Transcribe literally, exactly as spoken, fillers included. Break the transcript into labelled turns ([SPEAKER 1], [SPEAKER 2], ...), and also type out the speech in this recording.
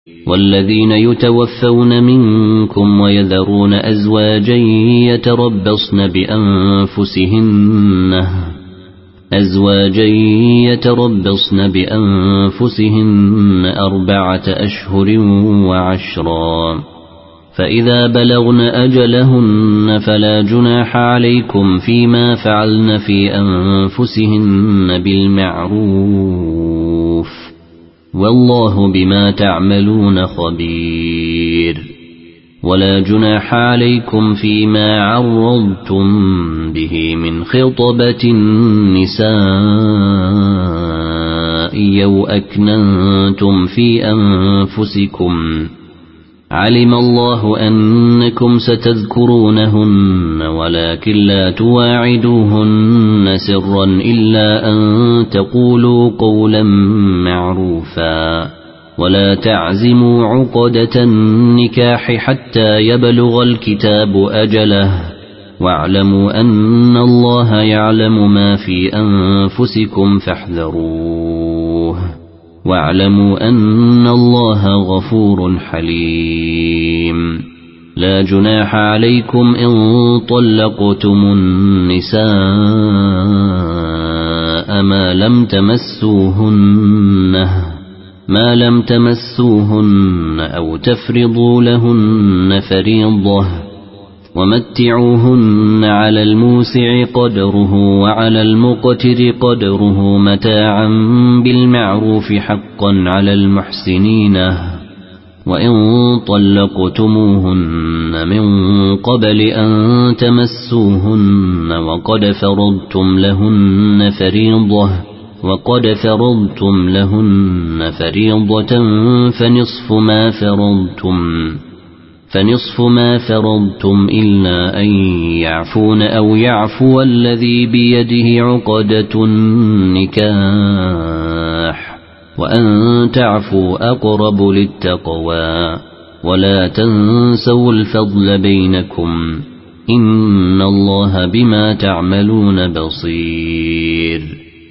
[SPEAKER 1] والذين يتوفون منكم ويذرون أزواجا يتربصن بأنفسهن أزواجا يتربصن بأنفسهن أربعة أشهر وعشرا فإذا بلغن أجلهن فلا جناح عليكم فيما فعلن في أنفسهن بالمعروف والله بما تعملون خبير ولا جناح عليكم فيما عرضتم به من خطبة النساء أو أكننتم في أنفسكم علم الله أنكم ستذكرونهن ولكن لا تواعدوهن سرا إلا أن تقولوا قولا معروفا ولا تعزموا عقدة النكاح حتى يبلغ الكتاب أجله واعلموا أن الله يعلم ما في أنفسكم فاحذروه واعلموا أن الله غفور حليم لا جناح عليكم إن طلقتم النساء ما لم تمسوهن ما لم تمسوهن أو تفرضوا لهن فريضة ومتعوهن على الموسع قدره وعلى المقتر قدره متاعا بالمعروف حقا على المحسنين وإن طلقتموهن من قبل أن تمسوهن وقد فرضتم لهن فريضة وقد فرضتم لهن فريضة فنصف ما فرضتم فنصف ما فرضتم إلا أن يعفون أو يعفو الذي بيده عقدة النكاح وأن تعفوا أقرب للتقوى ولا تنسوا الفضل بينكم إن الله بما تعملون بصير